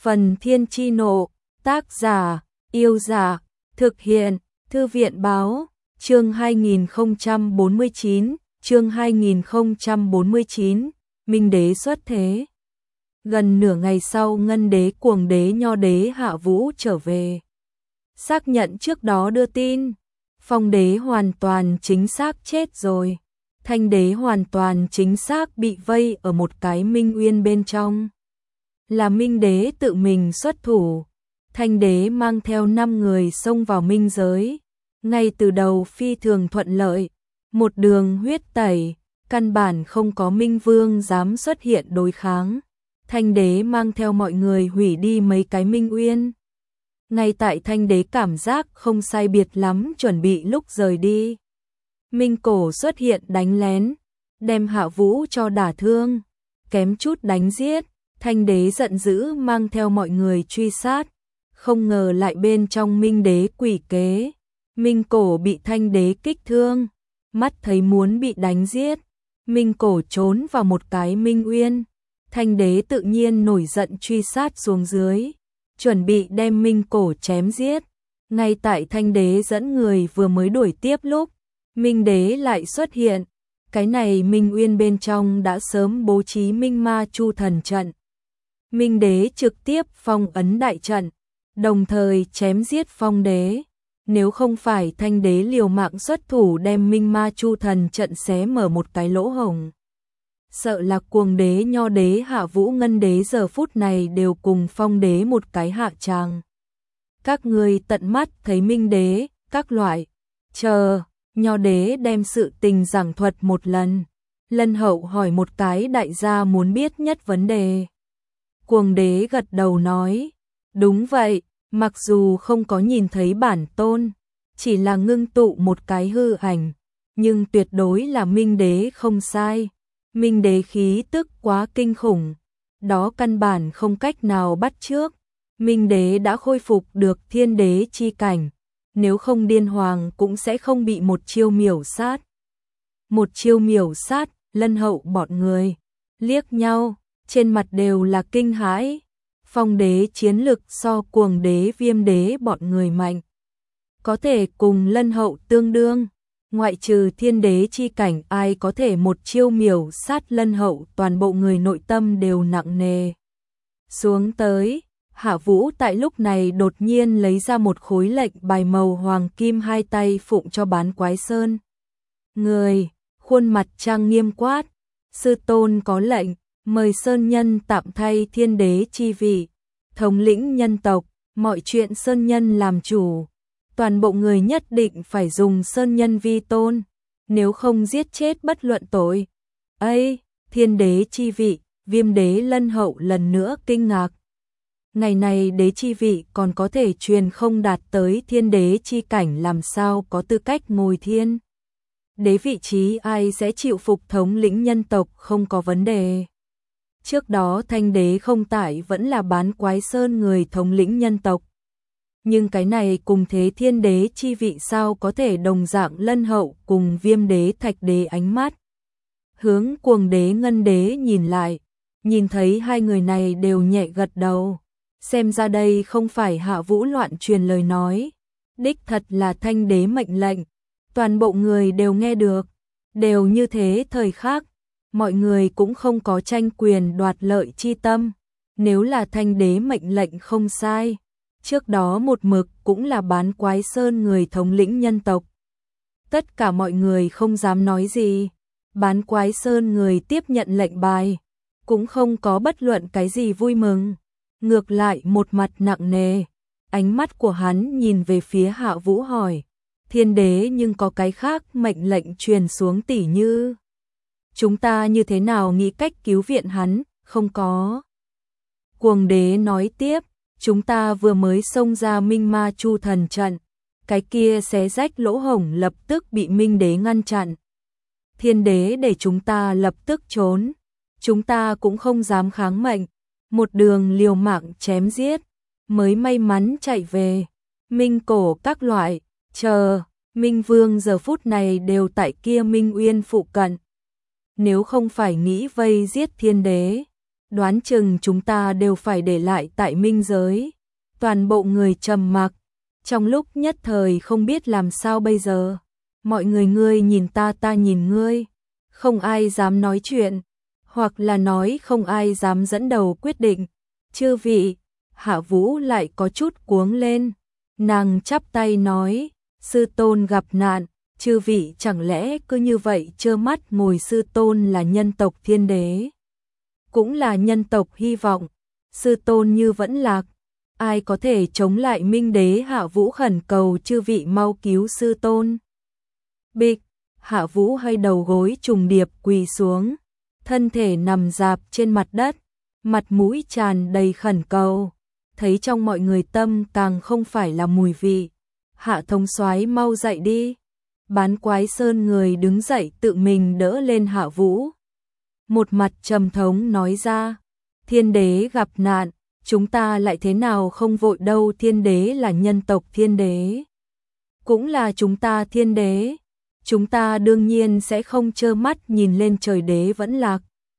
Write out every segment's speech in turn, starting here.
Phần Thiên Chi Nộ, tác giả, Yêu Dạ, thực hiện, Thư viện Báo, chương 2049, Minh Đế xuất thế. Gần nửa ngày sau Ngân Đế, Cuồng Đế, Nho Đế, Hạ Vũ trở về. Xác nhận trước đó đưa tin, Phong Đế hoàn toàn chính xác chết rồi. Thanh Đế hoàn toàn chính xác bị vây ở một cái Minh Uyên bên trong. Là Minh Đế tự mình xuất thủ. Thanh Đế mang theo 5 người xông vào minh giới. Ngay từ đầu phi thường thuận lợi, một đường huyết tẩy, căn bản không có Minh Vương dám xuất hiện đối kháng. Thanh Đế mang theo mọi người hủy đi mấy cái Minh Uyên. Ngay tại Thanh Đế cảm giác không sai biệt lắm chuẩn bị lúc rời đi, Minh Cổ xuất hiện đánh lén, đem Hạ Vũ cho đả thương, kém chút đánh giết. Thanh Đế giận dữ mang theo mọi người truy sát, không ngờ lại bên trong Minh Đế quỷ kế. Minh Cổ bị Thanh Đế kích thương, mắt thấy muốn bị đánh giết, Minh Cổ trốn vào một cái Minh Uyên. Thanh Đế tự nhiên nổi giận truy sát xuống dưới, chuẩn bị đem Minh Cổ chém giết. Ngay tại Thanh Đế dẫn người vừa mới đuổi tiếp lúc, Minh Đế lại xuất hiện. Cái này Minh Uyên bên trong đã sớm bố trí Minh Ma Chu Thần trận. Minh Đế trực tiếp phong ấn đại trận, đồng thời chém giết Phong Đế. Nếu không phải Thanh Đế liều mạng xuất thủ đem Minh Ma Chu Thần trận xé mở một cái lỗ hổng, sợ là Cuồng Đế, Nho Đế, Hạ Vũ, Ngân Đế giờ phút này đều cùng Phong Đế một cái hạ tràng. Các người tận mắt thấy Minh Đế, các loại, chờ, Nho Đế đem sự tình giảng thuật một lần. Lân Hậu hỏi một cái đại gia muốn biết nhất vấn đề. Cuồng Đế gật đầu nói, đúng vậy, mặc dù không có nhìn thấy bản tôn, chỉ là ngưng tụ một cái hư ảnh, nhưng tuyệt đối là Minh Đế không sai. Minh Đế khí tức quá kinh khủng, đó căn bản không cách nào bắt chước. Minh Đế đã khôi phục được thiên đế chi cảnh, nếu không điên hoàng cũng sẽ không bị một chiêu miểu sát. Một chiêu miểu sát, Lân Hậu bọn người liếc nhau, trên mặt đều là kinh hãi. Phong Đế chiến lực so Cuồng Đế, Viêm Đế bọn người mạnh, có thể cùng Lân Hậu tương đương. Ngoại trừ thiên đế chi cảnh, ai có thể một chiêu miểu sát Lân Hậu. Toàn bộ người nội tâm đều nặng nề xuống tới. Hạ Vũ tại lúc này đột nhiên lấy ra một khối lệnh bài màu hoàng kim, hai tay phụng cho Bán Quái Sơn. Người, khuôn mặt trang nghiêm quát, sư tôn có lệnh, mời Sơn Nhân tạm thay thiên đế chi vị, thống lĩnh nhân tộc, mọi chuyện Sơn Nhân làm chủ. Toàn bộ người nhất định phải dùng Sơn Nhân vi tôn, nếu không giết chết bất luận tội. Ây, thiên đế chi vị, Viêm Đế, Lân Hậu lần nữa kinh ngạc. Ngày này đế chi vị còn có thể truyền không đạt tới thiên đế chi cảnh, làm sao có tư cách ngồi thiên đế vị trí. Ai sẽ chịu phục thống lĩnh nhân tộc không có vấn đề. Trước đó Thanh Đế không tại vẫn là Bán Quái Sơn người thống lĩnh nhân tộc, nhưng cái này cùng thế thiên đế chi vị sao có thể đồng dạng. Lân Hậu cùng Viêm Đế, Thạch Đế ánh mắt hướng Cuồng Đế, Ngân Đế nhìn lại, nhìn thấy hai người này đều nhẹ gật đầu. Xem ra đây không phải Hạ Vũ loạn truyền lời nói, đích thật là Thanh Đế mệnh lệnh. Toàn bộ người đều nghe được, đều như thế. Thời khắc mọi người cũng không có tranh quyền đoạt lợi chi tâm. Nếu là Thanh Đế mệnh lệnh không sai, trước đó một mực cũng là Bán Quái Sơn người thống lĩnh nhân tộc, tất cả mọi người không dám nói gì. Bán Quái Sơn người tiếp nhận lệnh bài, cũng không có bất luận cái gì vui mừng, ngược lại một mặt nặng nề. Ánh mắt của hắn nhìn về phía Hạ Vũ hỏi, thiên đế nhưng có cái khác mệnh lệnh truyền xuống, tỉ như chúng ta như thế nào nghĩ cách cứu viện hắn? Không có. Cuồng Đế nói tiếp, chúng ta vừa mới xông ra Minh Ma Chu Thần trận, cái kia xé rách lỗ hổng lập tức bị Minh Đế ngăn chặn. Thiên đế để chúng ta lập tức trốn, chúng ta cũng không dám kháng mệnh, một đường liều mạng chém giết, mới may mắn chạy về. Minh Cổ các loại, chờ, Minh Vương giờ phút này đều tại kia Minh Uyên phụ cận. Nếu không phải nghĩ vây giết thiên đế, đoán chừng chúng ta đều phải để lại tại minh giới. Toàn bộ người trầm mặc, trong lúc nhất thời không biết làm sao bây giờ. Mọi người ngươi nhìn ta nhìn ngươi, không ai dám nói chuyện, hoặc là nói không ai dám dẫn đầu quyết định. Chư vị, Hạ Vũ lại có chút cuống lên, nàng chắp tay nói, sư tôn gặp nạn, chư vị chẳng lẽ cứ như vậy trơ mắt ngồi. Sư tôn là nhân tộc thiên đế, cũng là nhân tộc hy vọng, sư tôn như vẫn lạc, ai có thể chống lại minh đế. Hạ Vũ khẩn cầu chư vị mau cứu sư tôn. Bịch, Hạ Vũ hơi đầu gối trùng điệp quỳ xuống, thân thể nằm rạp trên mặt đất, mặt mũi tràn đầy khẩn cầu, thấy trong mọi người tâm càng không phải là mùi vị. Hạ thống soái mau dậy đi. Bán Quái Sơn người đứng dậy tự mình đỡ lên Hạ Vũ. Một mặt trầm thống nói ra, thiên đế gặp nạn, chúng ta lại thế nào không vội đâu. Thiên đế là nhân tộc thiên đế, cũng là chúng ta thiên đế, chúng ta đương nhiên sẽ không trơ mắt nhìn lên trời đế vẫn lạc.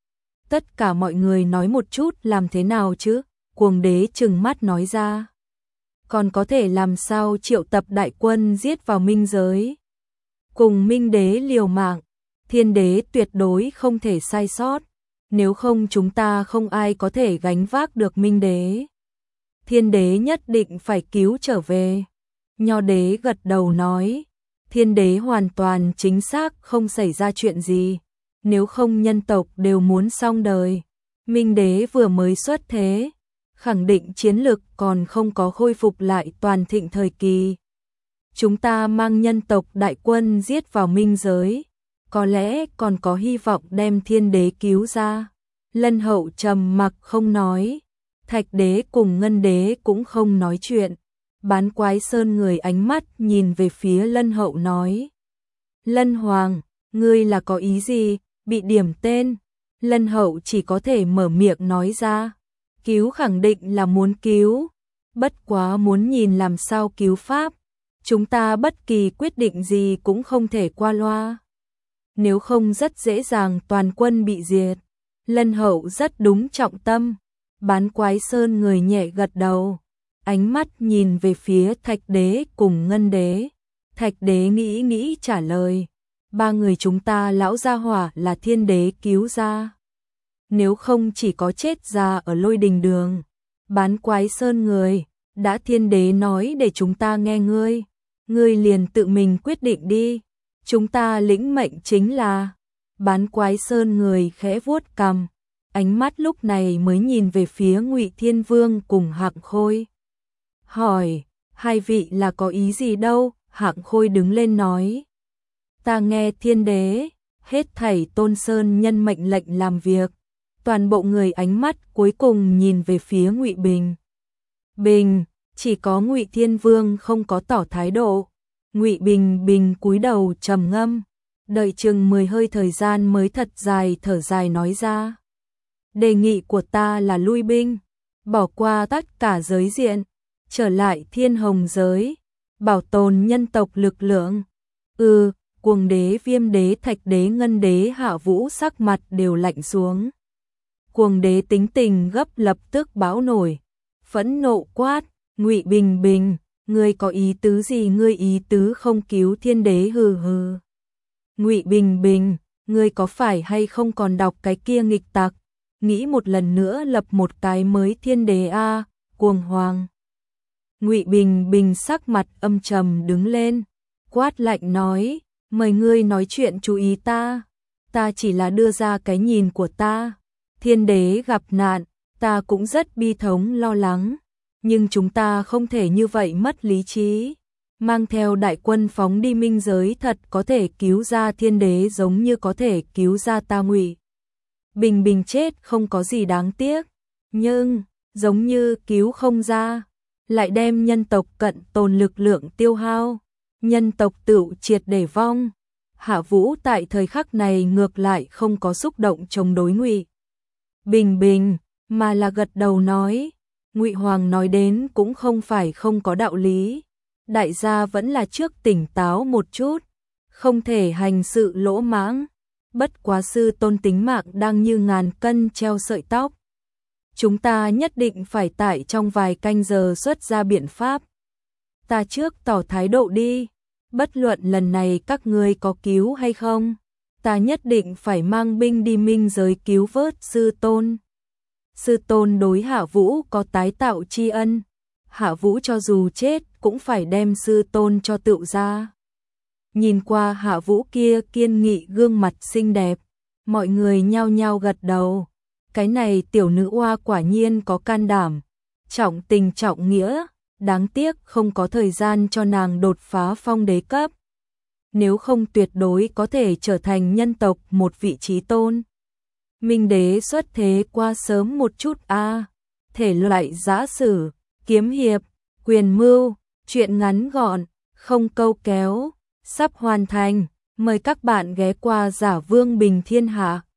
Tất cả mọi người nói một chút làm thế nào chứ? Cuồng đế trừng mắt nói ra, còn có thể làm sao triệu tập đại quân giết vào minh giới, cùng minh đế liều mạng. Thiên đế tuyệt đối không thể sai sót, nếu không chúng ta không ai có thể gánh vác được minh đế. Thiên đế nhất định phải cứu trở về. Nho đế gật đầu nói, thiên đế hoàn toàn chính xác không xảy ra chuyện gì, nếu không nhân tộc đều muốn xong đời. Minh đế vừa mới xuất thế, khẳng định chiến lực còn không có khôi phục lại toàn thịnh thời kỳ. Chúng ta mang nhân tộc đại quân giết vào minh giới, có lẽ còn có hy vọng đem thiên đế cứu ra. Lân Hậu trầm mặc không nói, Thạch đế cùng Ngân đế cũng không nói chuyện. Bán Quái Sơn người ánh mắt nhìn về phía Lân Hậu nói, Lân Hoàng, ngươi là có ý gì? Bị điểm tên. Lân Hậu chỉ có thể mở miệng nói ra, cứu khẳng định là muốn cứu, bất quá muốn nhìn làm sao cứu pháp. Chúng ta bất kỳ quyết định gì cũng không thể qua loa, nếu không rất dễ dàng toàn quân bị diệt. Lân Hậu rất đúng trọng tâm. Bán Quái Sơn người nhẹ gật đầu, ánh mắt nhìn về phía Thạch đế cùng Ngân đế. Thạch đế nghĩ nghĩ trả lời, ba người chúng ta lão gia hỏa là thiên đế cứu ra, nếu không chỉ có chết già ở Lôi Đình Đường. Bán Quái Sơn người, đã thiên đế nói để chúng ta nghe ngươi, ngươi liền tự mình quyết định đi, chúng ta lĩnh mệnh chính là. Bán Quái Sơn người khẽ vuốt cằm, ánh mắt lúc này mới nhìn về phía Ngụy Thiên Vương cùng Hạng Khôi, hỏi, hai vị là có ý gì đâu? Hạng Khôi đứng lên nói, ta nghe thiên đế, hết thảy Tôn Sơn nhân mệnh lệnh làm việc. Toàn bộ người ánh mắt cuối cùng nhìn về phía Ngụy Bình. Bình, chỉ có Ngụy Thiên Vương không có tỏ thái độ. Ngụy Bình cúi đầu trầm ngâm, đợi chừng 10 hơi thời gian mới thật dài thở dài nói ra, đề nghị của ta là lui binh, bỏ qua tất cả giới diện, trở lại Thiên Hồng giới, bảo tồn nhân tộc lực lượng. Cuồng đế, Viêm đế, Thạch đế, Ngân đế, Hạ Vũ sắc mặt đều lạnh xuống. Cuồng đế tính tình gấp lập tức bão nổi, phẫn nộ quát, Ngụy Bình, ngươi có ý tứ gì? Ngươi ý tứ không cứu thiên đế? Hừ hừ. Ngụy Bình, ngươi có phải hay không còn đọc cái kia nghịch tặc, nghĩ một lần nữa lập một cái mới thiên đế a? Cuồng hoàng. Ngụy Bình sắc mặt âm trầm đứng lên, quát lạnh nói, mời ngươi nói chuyện chú ý ta chỉ là đưa ra cái nhìn của ta. Thiên đế gặp nạn, ta cũng rất bi thống lo lắng, nhưng chúng ta không thể như vậy mất lý trí. Mang theo đại quân phóng đi minh giới thật có thể cứu ra thiên đế, giống như có thể cứu ra ta. Ngụy Bình chết không có gì đáng tiếc, nhưng giống như cứu không ra, lại đem nhân tộc cận tồn lực lượng tiêu hao, nhân tộc tựu triệt để vong. Hạ Vũ tại thời khắc này ngược lại không có xúc động chống đối Ngụy Bình, mà là gật đầu nói, Ngụy Hoàng nói đến cũng không phải không có đạo lý, đại gia vẫn là trước tỉnh táo một chút, không thể hành sự lỗ mãng, bất quá sư tôn tính mạng đang như ngàn cân treo sợi tóc, chúng ta nhất định phải tại trong vài canh giờ xuất ra biện pháp. Ta trước tỏ thái độ đi, bất luận lần này các ngươi có cứu hay không, ta nhất định phải mang binh đi minh giới cứu vớt sư tôn. Sư tôn đối Hạ Vũ có tái tạo tri ân, Hạ Vũ cho dù chết cũng phải đem sư tôn cho tựu ra. Nhìn qua Hạ Vũ kia kiên nghị gương mặt xinh đẹp, mọi người nhao nhao gật đầu. Cái này tiểu nữ oa quả nhiên có can đảm, trọng tình trọng nghĩa, đáng tiếc không có thời gian cho nàng đột phá phong đế cấp. Nếu không tuyệt đối có thể trở thành nhân tộc một vị trí tôn. Minh đế xuất thế qua sớm một chút a. Thể loại giã sử, kiếm hiệp, quyền mưu, truyện ngắn gọn, không câu kéo, sắp hoàn thành. Mời các bạn ghé qua Giả Vương Bình Thiên Hạ.